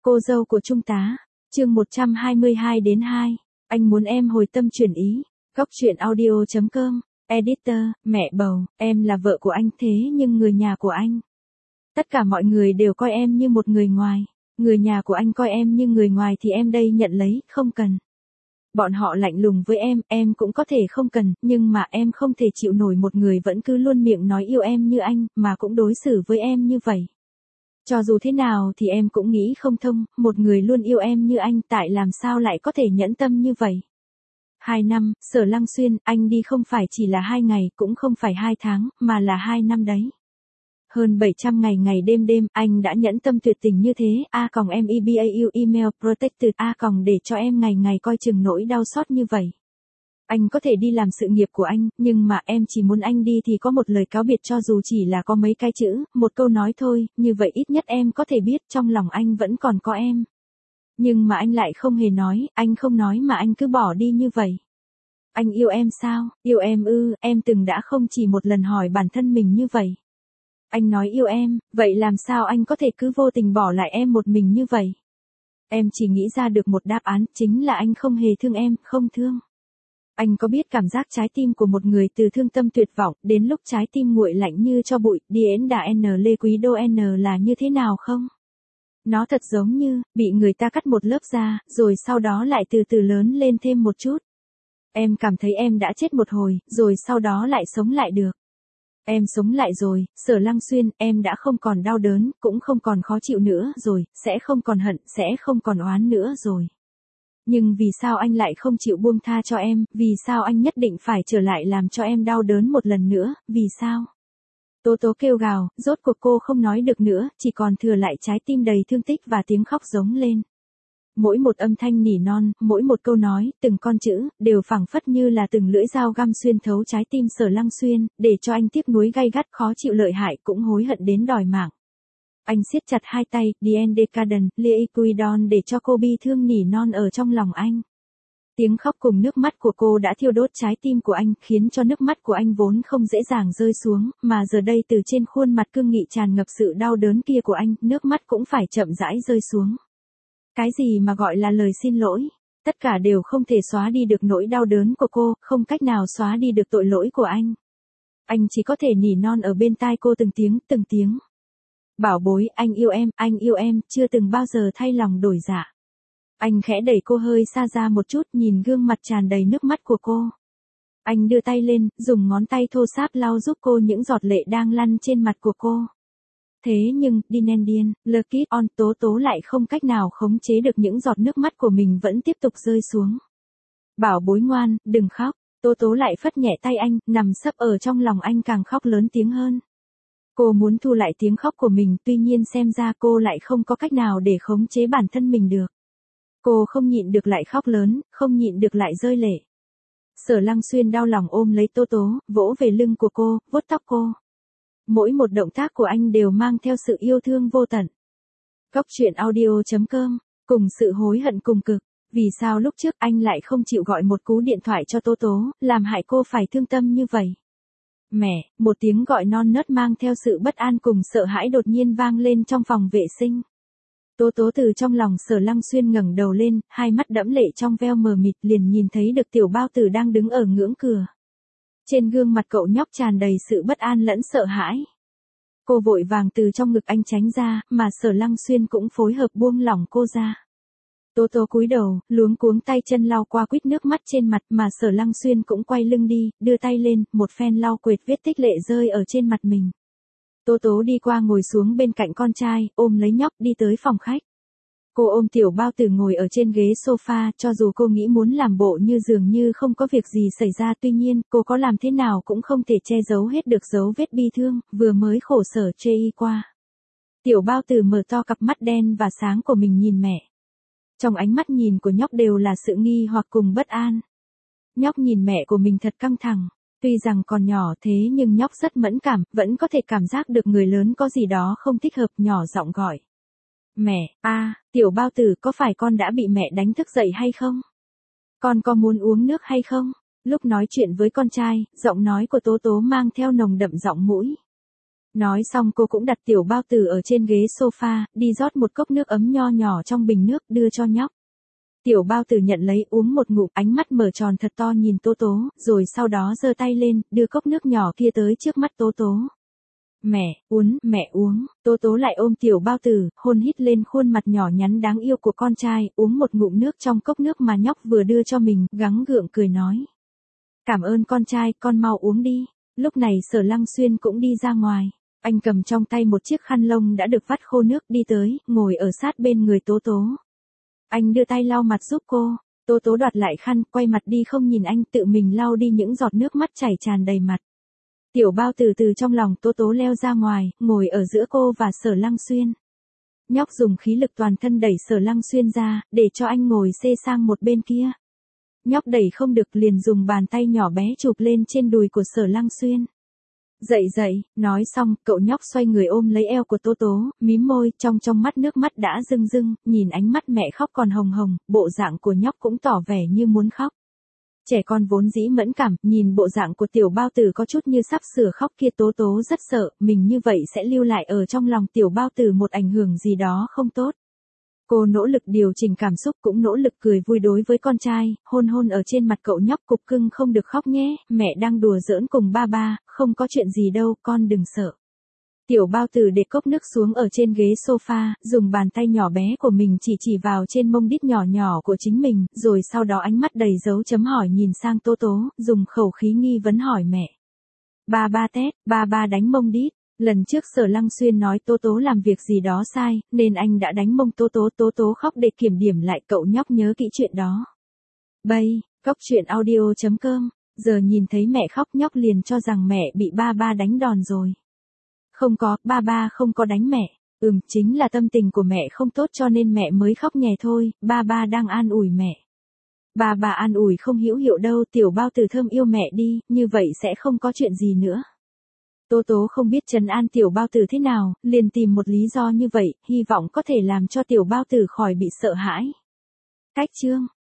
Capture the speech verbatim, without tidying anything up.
Cô dâu của Trung tá, chương một trăm hai mươi hai đến hai, anh muốn em hồi tâm chuyển ý, góc truyện audio chấm com, editor, mẹ bầu, em là vợ của anh thế nhưng người nhà của anh. Tất cả mọi người đều coi em như một người ngoài, người nhà của anh coi em như người ngoài thì em đây nhận lấy, không cần. Bọn họ lạnh lùng với em, em cũng có thể không cần, nhưng mà em không thể chịu nổi một người vẫn cứ luôn miệng nói yêu em như anh, mà cũng đối xử với em như vậy. Cho dù thế nào thì em cũng nghĩ không thông, một người luôn yêu em như anh tại làm sao lại có thể nhẫn tâm như vậy. Hai năm, Sở Lăng Xuyên, anh đi không phải chỉ là hai ngày, cũng không phải hai tháng, mà là hai năm đấy. Hơn bảy trăm ngày ngày đêm đêm, anh đã nhẫn tâm tuyệt tình như thế, a còng em ebau email protected a còng để cho em ngày ngày coi chừng nỗi đau xót như vậy. Anh có thể đi làm sự nghiệp của anh, nhưng mà em chỉ muốn anh đi thì có một lời cáo biệt cho dù chỉ là có mấy cái chữ, một câu nói thôi, như vậy ít nhất em có thể biết trong lòng anh vẫn còn có em. Nhưng mà anh lại không hề nói, anh không nói mà anh cứ bỏ đi như vậy. Anh yêu em sao, yêu em ư, em từng đã không chỉ một lần hỏi bản thân mình như vậy. Anh nói yêu em, vậy làm sao anh có thể cứ vô tình bỏ lại em một mình như vậy? Em chỉ nghĩ ra được một đáp án, chính là anh không hề thương em, không thương. Anh có biết cảm giác trái tim của một người từ thương tâm tuyệt vọng, đến lúc trái tim nguội lạnh như cho bụi, điên đà n lê quý đô n là như thế nào không? Nó thật giống như, bị người ta cắt một lớp da, rồi sau đó lại từ từ lớn lên thêm một chút. Em cảm thấy em đã chết một hồi, rồi sau đó lại sống lại được. Em sống lại rồi, Sở Lăng Xuyên, em đã không còn đau đớn, cũng không còn khó chịu nữa rồi, sẽ không còn hận, sẽ không còn oán nữa rồi. Nhưng vì sao anh lại không chịu buông tha cho em, vì sao anh nhất định phải trở lại làm cho em đau đớn một lần nữa, vì sao? Tố Tố kêu gào, rốt cuộc cô không nói được nữa, chỉ còn thừa lại trái tim đầy thương tích và tiếng khóc giống lên. Mỗi một âm thanh nỉ non, mỗi một câu nói, từng con chữ, đều phảng phất như là từng lưỡi dao găm xuyên thấu trái tim Sở Lăng Xuyên, để cho anh tiếc nuối gay gắt khó chịu lợi hại cũng hối hận đến đòi mạng. Anh siết chặt hai tay, Dien Decadent, Liquidon để cho cô bi thương nỉ non ở trong lòng anh. Tiếng khóc cùng nước mắt của cô đã thiêu đốt trái tim của anh, khiến cho nước mắt của anh vốn không dễ dàng rơi xuống, mà giờ đây từ trên khuôn mặt cương nghị tràn ngập sự đau đớn kia của anh, nước mắt cũng phải chậm rãi rơi xuống. Cái gì mà gọi là lời xin lỗi? Tất cả đều không thể xóa đi được nỗi đau đớn của cô, không cách nào xóa đi được tội lỗi của anh. Anh chỉ có thể nỉ non ở bên tai cô từng tiếng, từng tiếng. Bảo bối, anh yêu em, anh yêu em, chưa từng bao giờ thay lòng đổi dạ. Anh khẽ đẩy cô hơi xa ra một chút, nhìn gương mặt tràn đầy nước mắt của cô. Anh đưa tay lên, dùng ngón tay thô ráp lau giúp cô những giọt lệ đang lăn trên mặt của cô. Thế nhưng, Dinendian, Lucky on Tố Tố lại không cách nào khống chế được những giọt nước mắt của mình vẫn tiếp tục rơi xuống. Bảo bối ngoan, đừng khóc, Tố Tố lại phất nhẹ tay anh, nằm sấp ở trong lòng anh càng khóc lớn tiếng hơn. Cô muốn thu lại tiếng khóc của mình, tuy nhiên xem ra cô lại không có cách nào để khống chế bản thân mình được. Cô không nhịn được lại khóc lớn, không nhịn được lại rơi lệ. Sở Lăng Xuyên đau lòng ôm lấy Tố Tố, vỗ về lưng của cô, vuốt tóc cô. Mỗi một động tác của anh đều mang theo sự yêu thương vô tận. Góc truyện audio chấm com, cùng sự hối hận cùng cực. Vì sao lúc trước anh lại không chịu gọi một cú điện thoại cho Tố Tố, làm hại cô phải thương tâm như vậy? Mẹ, một tiếng gọi non nớt mang theo sự bất an cùng sợ hãi đột nhiên vang lên trong phòng vệ sinh. Tố Tố từ trong lòng Sở Lăng Xuyên ngẩng đầu lên, hai mắt đẫm lệ trong veo mờ mịt liền nhìn thấy được tiểu bao tử đang đứng ở ngưỡng cửa. Trên gương mặt cậu nhóc tràn đầy sự bất an lẫn sợ hãi. Cô vội vàng từ trong ngực anh tránh ra, mà Sở Lăng Xuyên cũng phối hợp buông lỏng cô ra. Tố Tố cúi đầu, luống cuống tay chân lau qua quýt nước mắt trên mặt mà Sở Lăng Xuyên cũng quay lưng đi, đưa tay lên, một phen lau quệt vết tích lệ rơi ở trên mặt mình. Tố Tố đi qua ngồi xuống bên cạnh con trai, ôm lấy nhóc đi tới phòng khách. Cô ôm tiểu bao tử ngồi ở trên ghế sofa, cho dù cô nghĩ muốn làm bộ như dường như không có việc gì xảy ra, tuy nhiên, cô có làm thế nào cũng không thể che giấu hết được dấu vết bi thương, vừa mới khổ sở chê y qua. Tiểu bao tử mở to cặp mắt đen và sáng của mình nhìn mẹ. Trong ánh mắt nhìn của nhóc đều là sự nghi hoặc cùng bất an. Nhóc nhìn mẹ của mình thật căng thẳng. Tuy rằng còn nhỏ thế nhưng nhóc rất mẫn cảm, vẫn có thể cảm giác được người lớn có gì đó không thích hợp, nhỏ giọng gọi. Mẹ, a, à, tiểu bao tử, có phải con đã bị mẹ đánh thức dậy hay không? Con có muốn uống nước hay không? Lúc nói chuyện với con trai, giọng nói của Tố Tố mang theo nồng đậm giọng mũi. Nói xong cô cũng đặt tiểu bao tử ở trên ghế sofa, đi rót một cốc nước ấm nho nhỏ trong bình nước đưa cho nhóc. Tiểu bao tử nhận lấy uống một ngụm, ánh mắt mở tròn thật to nhìn Tố Tố, rồi sau đó giơ tay lên, đưa cốc nước nhỏ kia tới trước mắt Tố Tố. Mẹ, uống, mẹ uống, Tố Tố lại ôm tiểu bao tử, hôn hít lên khuôn mặt nhỏ nhắn đáng yêu của con trai, uống một ngụm nước trong cốc nước mà nhóc vừa đưa cho mình, gắng gượng cười nói. Cảm ơn con trai, con mau uống đi. Lúc này Sở Lăng Xuyên cũng đi ra ngoài. Anh cầm trong tay một chiếc khăn lông đã được vắt khô nước đi tới, ngồi ở sát bên người Tố Tố. Anh đưa tay lau mặt giúp cô. Tố Tố đoạt lại khăn, quay mặt đi không nhìn anh, tự mình lau đi những giọt nước mắt chảy tràn đầy mặt. Tiểu bao từ từ trong lòng Tố Tố leo ra ngoài, ngồi ở giữa cô và Sở Lăng Xuyên. Nhóc dùng khí lực toàn thân đẩy Sở Lăng Xuyên ra, để cho anh ngồi xê sang một bên kia. Nhóc đẩy không được liền dùng bàn tay nhỏ bé chụp lên trên đùi của Sở Lăng Xuyên. Dậy dậy, nói xong, cậu nhóc xoay người ôm lấy eo của Tố Tố, mím môi, trong trong mắt nước mắt đã rưng rưng, nhìn ánh mắt mẹ khóc còn hồng hồng, bộ dạng của nhóc cũng tỏ vẻ như muốn khóc. Trẻ con vốn dĩ mẫn cảm, nhìn bộ dạng của tiểu bao tử có chút như sắp sửa khóc kia, Tố Tố rất sợ, mình như vậy sẽ lưu lại ở trong lòng tiểu bao tử một ảnh hưởng gì đó không tốt. Cô nỗ lực điều chỉnh cảm xúc, cũng nỗ lực cười vui đối với con trai, hôn hôn ở trên mặt cậu nhóc, cục cưng không được khóc nhé, mẹ đang đùa giỡn cùng ba ba, không có chuyện gì đâu, con đừng sợ. Tiểu bao tử để cốc nước xuống ở trên ghế sofa, dùng bàn tay nhỏ bé của mình chỉ chỉ vào trên mông đít nhỏ nhỏ của chính mình, rồi sau đó ánh mắt đầy dấu chấm hỏi nhìn sang Tố Tố, dùng khẩu khí nghi vấn hỏi mẹ. Ba ba tét, ba ba đánh mông đít. Lần trước Sở Lăng Xuyên nói Tố Tố làm việc gì đó sai, nên anh đã đánh mông Tố Tố. Tố Tố khóc để kiểm điểm lại, cậu nhóc nhớ kỹ chuyện đó. Bay, góc truyện audio chấm com, giờ nhìn thấy mẹ khóc nhóc liền cho rằng mẹ bị ba ba đánh đòn rồi. Không có, ba ba không có đánh mẹ. Ừm, chính là tâm tình của mẹ không tốt cho nên mẹ mới khóc nhè thôi, ba ba đang an ủi mẹ. Ba ba an ủi không hữu hiệu đâu, tiểu bao tử thơm yêu mẹ đi, như vậy sẽ không có chuyện gì nữa. Tố Tố không biết trấn an tiểu bao tử thế nào, liền tìm một lý do như vậy, hy vọng có thể làm cho tiểu bao tử khỏi bị sợ hãi. Cách chương